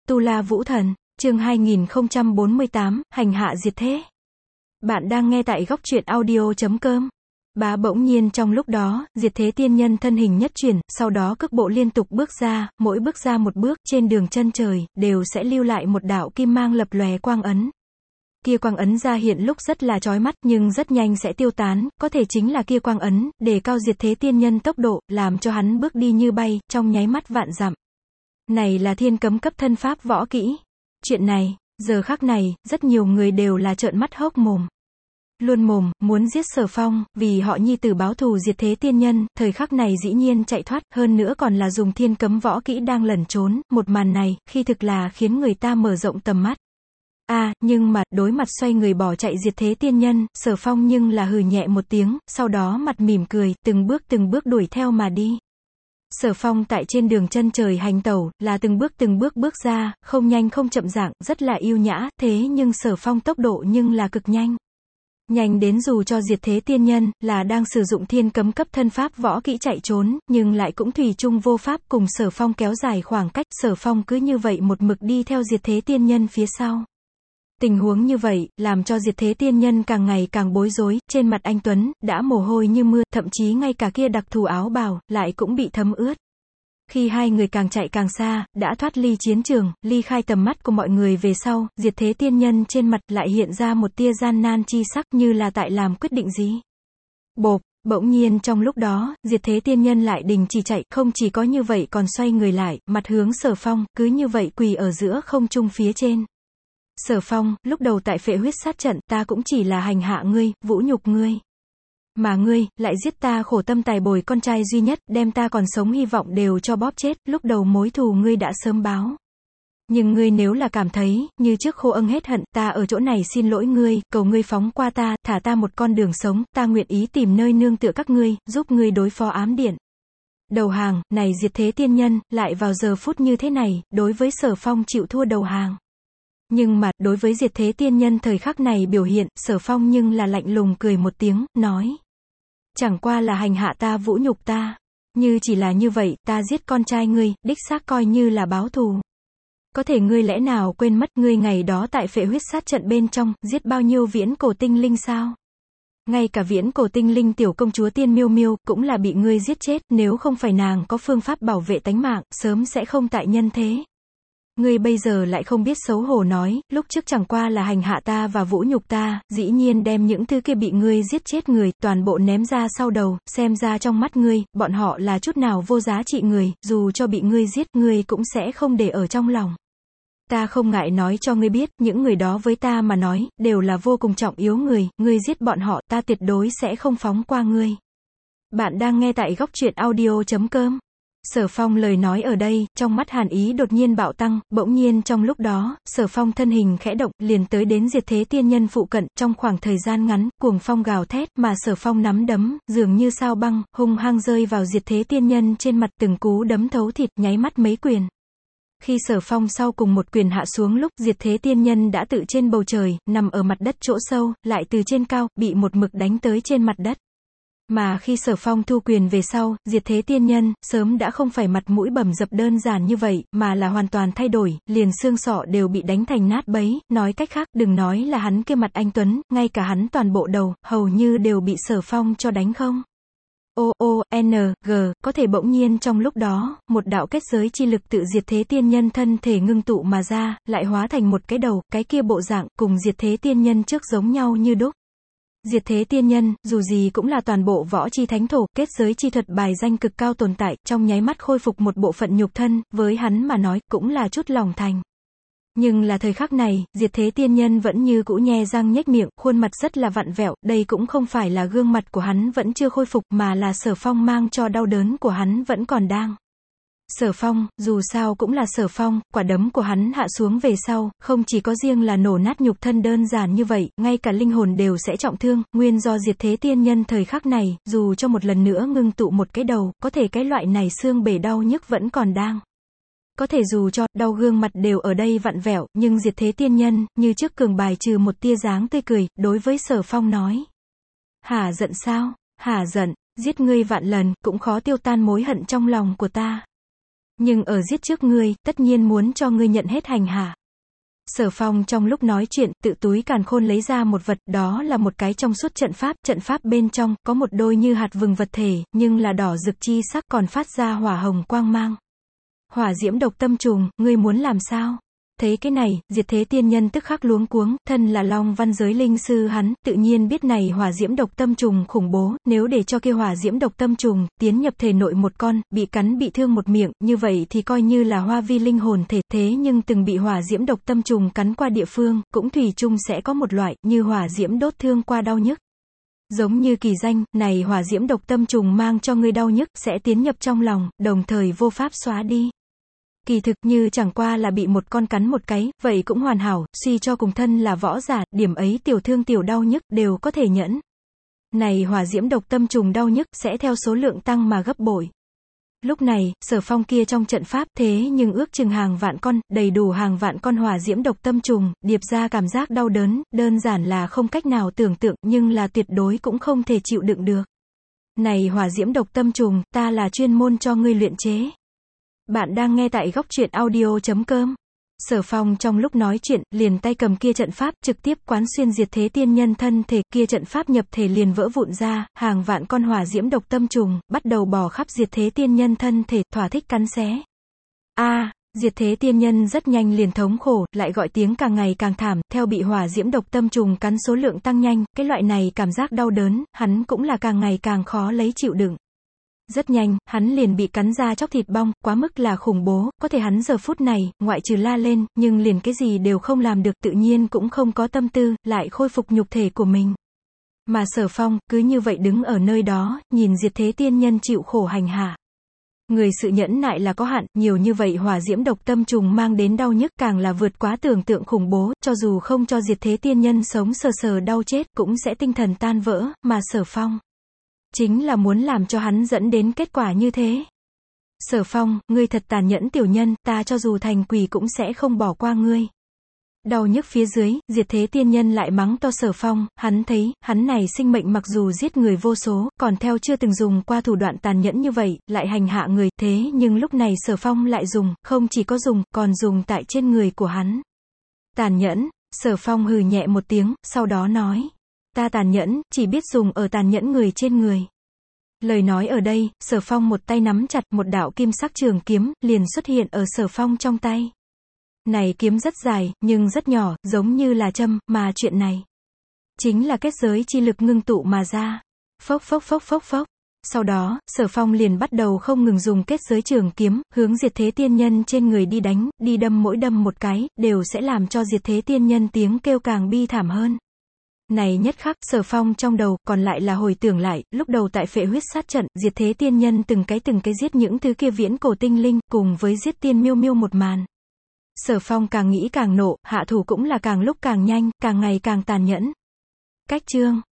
Tu La Vũ Thần, chương 2048, hành hạ diệt thế. Bạn đang nghe tại góc truyện audio.com. Bỗng nhiên trong lúc đó, diệt thế tiên nhân thân hình nhất chuyển, sau đó cước bộ liên tục bước ra, mỗi bước ra một bước, trên đường chân trời, đều sẽ lưu lại một đạo kim mang lập lòe quang ấn. Kia quang ấn ra hiện lúc rất là chói mắt, nhưng rất nhanh sẽ tiêu tán, có thể chính là kia quang ấn, đề cao diệt thế tiên nhân tốc độ, làm cho hắn bước đi như bay, trong nháy mắt vạn dặm. Này là thiên cấm cấp thân pháp võ kỹ. Chuyện này, giờ khắc này, rất nhiều người đều là trợn mắt hốc mồm. Luôn mồm, muốn giết Sở Phong, vì họ nhi tử báo thù diệt thế tiên nhân, thời khắc này dĩ nhiên chạy thoát, hơn nữa còn là dùng thiên cấm võ kỹ đang lẩn trốn, một màn này, khi thực là khiến người ta mở rộng tầm mắt. Nhưng mà, đối mặt xoay người bỏ chạy diệt thế tiên nhân, Sở Phong nhưng là hừ nhẹ một tiếng, sau đó mặt mỉm cười, từng bước đuổi theo mà đi. Sở Phong tại trên đường chân trời hành tẩu, là từng bước bước ra, không nhanh không chậm dạng, rất là yêu nhã, thế nhưng Sở Phong tốc độ nhưng là cực nhanh. Nhanh đến dù cho diệt thế tiên nhân, là đang sử dụng thiên cấm cấp thân pháp võ kỹ chạy trốn, nhưng lại cũng thủy chung vô pháp cùng Sở Phong kéo dài khoảng cách, Sở Phong cứ như vậy một mực đi theo diệt thế tiên nhân phía sau. Tình huống như vậy, làm cho diệt thế tiên nhân càng ngày càng bối rối, trên mặt anh Tuấn, đã mồ hôi như mưa, thậm chí ngay cả kia đặc thù áo bào, lại cũng bị thấm ướt. Khi hai người càng chạy càng xa, đã thoát ly chiến trường, ly khai tầm mắt của mọi người về sau, diệt thế tiên nhân trên mặt lại hiện ra một tia gian nan chi sắc như là tại làm quyết định gì. Bộp, bỗng nhiên trong lúc đó, diệt thế tiên nhân lại đình chỉ chạy, không chỉ có như vậy còn xoay người lại, mặt hướng Sở Phong, cứ như vậy quỳ ở giữa không trung phía trên. Sở Phong, lúc đầu tại phệ huyết sát trận, ta cũng chỉ là hành hạ ngươi, vũ nhục ngươi. Mà ngươi, lại giết ta khổ tâm tài bồi con trai duy nhất, đem ta còn sống hy vọng đều cho bóp chết, lúc đầu mối thù ngươi đã sớm báo. Nhưng ngươi nếu là cảm thấy, như trước khô âng hết hận, ta ở chỗ này xin lỗi ngươi, cầu ngươi phóng qua ta, thả ta một con đường sống, ta nguyện ý tìm nơi nương tựa các ngươi, giúp ngươi đối phó ám điện. Đầu hàng, này diệt thế tiên nhân, lại vào giờ phút như thế này, đối với Sở Phong chịu thua đầu hàng. Nhưng mà, đối với diệt thế tiên nhân thời khắc này biểu hiện, Sở Phong nhưng là lạnh lùng cười một tiếng, nói. Chẳng qua là hành hạ ta vũ nhục ta. Như chỉ là như vậy, ta giết con trai ngươi, đích xác coi như là báo thù. Có thể ngươi lẽ nào quên mất ngươi ngày đó tại phệ huyết sát trận bên trong, giết bao nhiêu viễn cổ tinh linh sao? Ngay cả viễn cổ tinh linh tiểu công chúa Tiên Miêu Miêu, cũng là bị ngươi giết chết, nếu không phải nàng có phương pháp bảo vệ tánh mạng, sớm sẽ không tại nhân thế. Ngươi bây giờ lại không biết xấu hổ nói, lúc trước chẳng qua là hành hạ ta và vũ nhục ta, dĩ nhiên đem những thứ kia bị ngươi giết chết người, toàn bộ ném ra sau đầu, xem ra trong mắt ngươi, bọn họ là chút nào vô giá trị người, dù cho bị ngươi giết, ngươi cũng sẽ không để ở trong lòng. Ta không ngại nói cho ngươi biết, những người đó với ta mà nói, đều là vô cùng trọng yếu người, ngươi giết bọn họ, ta tuyệt đối sẽ không phóng qua ngươi. Bạn đang nghe tại góc truyện audio.com. Sở Phong lời nói ở đây, trong mắt hàn ý đột nhiên bạo tăng, bỗng nhiên trong lúc đó, Sở Phong thân hình khẽ động, liền tới đến diệt thế tiên nhân phụ cận, trong khoảng thời gian ngắn, cuồng phong gào thét, mà Sở Phong nắm đấm, dường như sao băng, hung hăng rơi vào diệt thế tiên nhân trên mặt, từng cú đấm thấu thịt, nháy mắt mấy quyền. Khi Sở Phong sau cùng một quyền hạ xuống lúc, diệt thế tiên nhân đã tự trên bầu trời, nằm ở mặt đất chỗ sâu, lại từ trên cao, bị một mực đánh tới trên mặt đất. Mà khi Sở Phong thu quyền về sau, diệt thế tiên nhân, sớm đã không phải mặt mũi bầm dập đơn giản như vậy, mà là hoàn toàn thay đổi, liền xương sọ đều bị đánh thành nát bấy, nói cách khác, đừng nói là hắn kia mặt anh Tuấn, ngay cả hắn toàn bộ đầu, hầu như đều bị Sở Phong cho đánh không. Có thể bỗng nhiên trong lúc đó, một đạo kết giới chi lực tự diệt thế tiên nhân thân thể ngưng tụ mà ra, lại hóa thành một cái đầu, cái kia bộ dạng, cùng diệt thế tiên nhân trước giống nhau như đúc. Diệt thế tiên nhân, dù gì cũng là toàn bộ võ chi thánh thổ, kết giới chi thuật bài danh cực cao tồn tại, trong nháy mắt khôi phục một bộ phận nhục thân, với hắn mà nói, cũng là chút lòng thành. Nhưng là thời khắc này, diệt thế tiên nhân vẫn như cũ nhe răng nhếch miệng, khuôn mặt rất là vặn vẹo, đây cũng không phải là gương mặt của hắn vẫn chưa khôi phục, mà là Sở Phong mang cho đau đớn của hắn vẫn còn đang. Sở Phong, dù sao cũng là Sở Phong, quả đấm của hắn hạ xuống về sau, không chỉ có riêng là nổ nát nhục thân đơn giản như vậy, ngay cả linh hồn đều sẽ trọng thương, nguyên do diệt thế tiên nhân thời khắc này, dù cho một lần nữa ngưng tụ một cái đầu, có thể cái loại này xương bể đau nhức vẫn còn đang. Có thể dù cho, đau gương mặt đều ở đây vặn vẹo, nhưng diệt thế tiên nhân, như trước cường bài trừ một tia dáng tươi cười, đối với Sở Phong nói. Hả giận sao? Hả giận, giết ngươi vạn lần, cũng khó tiêu tan mối hận trong lòng của ta. Nhưng ở giết trước ngươi, tất nhiên muốn cho ngươi nhận hết hành hạ. Sở Phong trong lúc nói chuyện, tự túi càn khôn lấy ra một vật, đó là một cái trong suốt trận pháp bên trong, có một đôi như hạt vừng vật thể, nhưng là đỏ rực chi sắc còn phát ra hỏa hồng quang mang. Hỏa diễm độc tâm trùng, ngươi muốn làm sao? Thấy cái này, Diệt Thế Tiên Nhân tức khắc luống cuống, thân là Long Văn giới linh sư hắn, tự nhiên biết này hỏa diễm độc tâm trùng khủng bố, nếu để cho kia hỏa diễm độc tâm trùng tiến nhập thể nội một con, bị cắn bị thương một miệng, như vậy thì coi như là hoa vi linh hồn thể, thế nhưng từng bị hỏa diễm độc tâm trùng cắn qua địa phương, cũng thủy chung sẽ có một loại, như hỏa diễm đốt thương qua đau nhức. Giống như kỳ danh, này hỏa diễm độc tâm trùng mang cho ngươi đau nhức, sẽ tiến nhập trong lòng, đồng thời vô pháp xóa đi. Kỳ thực như chẳng qua là bị một con cắn một cái, vậy cũng hoàn hảo, suy cho cùng thân là võ giả, điểm ấy tiểu thương tiểu đau nhức đều có thể nhẫn. Này hỏa diễm độc tâm trùng đau nhức sẽ theo số lượng tăng mà gấp bội. Lúc này, Sở Phong kia trong trận pháp thế nhưng ước chừng hàng vạn con, đầy đủ hàng vạn con hỏa diễm độc tâm trùng, điệp ra cảm giác đau đớn, đơn giản là không cách nào tưởng tượng, nhưng là tuyệt đối cũng không thể chịu đựng được. Này hỏa diễm độc tâm trùng, ta là chuyên môn cho ngươi luyện chế. Bạn đang nghe tại góc truyện audio.com. Sở Phong trong lúc nói chuyện, liền tay cầm kia trận pháp, trực tiếp quán xuyên Diệt Thế Tiên Nhân thân thể, kia trận pháp nhập thể liền vỡ vụn ra, hàng vạn con hỏa diễm độc tâm trùng, bắt đầu bò khắp Diệt Thế Tiên Nhân thân thể, thỏa thích cắn xé. Diệt Thế Tiên Nhân rất nhanh liền thống khổ, lại gọi tiếng càng ngày càng thảm, theo bị hỏa diễm độc tâm trùng cắn số lượng tăng nhanh, cái loại này cảm giác đau đớn, hắn cũng là càng ngày càng khó lấy chịu đựng. Rất nhanh, hắn liền bị cắn ra chóc thịt bong, quá mức là khủng bố, có thể hắn giờ phút này, ngoại trừ la lên, nhưng liền cái gì đều không làm được, tự nhiên cũng không có tâm tư, lại khôi phục nhục thể của mình. Mà Sở Phong, cứ như vậy đứng ở nơi đó, nhìn Diệt Thế Tiên Nhân chịu khổ hành hạ. Người sự nhẫn nại là có hạn, nhiều như vậy hỏa diễm độc tâm trùng mang đến đau nhức càng là vượt quá tưởng tượng khủng bố, cho dù không cho Diệt Thế Tiên Nhân sống sờ sờ đau chết, cũng sẽ tinh thần tan vỡ, mà Sở Phong chính là muốn làm cho hắn dẫn đến kết quả như thế. Sở Phong, ngươi thật tàn nhẫn tiểu nhân, ta cho dù thành quỷ cũng sẽ không bỏ qua ngươi. Đau nhức phía dưới, Diệt Thế Tiên Nhân lại mắng to Sở Phong, hắn thấy, hắn này sinh mệnh mặc dù giết người vô số, còn theo chưa từng dùng qua thủ đoạn tàn nhẫn như vậy, lại hành hạ người, thế nhưng lúc này Sở Phong lại dùng, không chỉ có dùng, còn dùng tại trên người của hắn. Tàn nhẫn, Sở Phong hừ nhẹ một tiếng, sau đó nói. Ta tàn nhẫn, chỉ biết dùng ở tàn nhẫn người trên người. Lời nói ở đây, Sở Phong một tay nắm chặt một đạo kim sắc trường kiếm, liền xuất hiện ở Sở Phong trong tay. Này kiếm rất dài, nhưng rất nhỏ, giống như là châm, mà chuyện này chính là kết giới chi lực ngưng tụ mà ra. Phốc phốc phốc phốc phốc. Sau đó, Sở Phong liền bắt đầu không ngừng dùng kết giới trường kiếm, hướng Diệt Thế Tiên Nhân trên người đi đánh, đi đâm mỗi đâm một cái, đều sẽ làm cho Diệt Thế Tiên Nhân tiếng kêu càng bi thảm hơn. Này nhất khắc, Sở Phong trong đầu, còn lại là hồi tưởng lại, lúc đầu tại Phệ Huyết sát trận, Diệt Thế Tiên Nhân từng cái giết những thứ kia viễn cổ tinh linh, cùng với giết tiên miêu miêu một màn. Sở Phong càng nghĩ càng nộ, hạ thủ cũng là càng lúc càng nhanh, càng ngày càng tàn nhẫn. Cách chương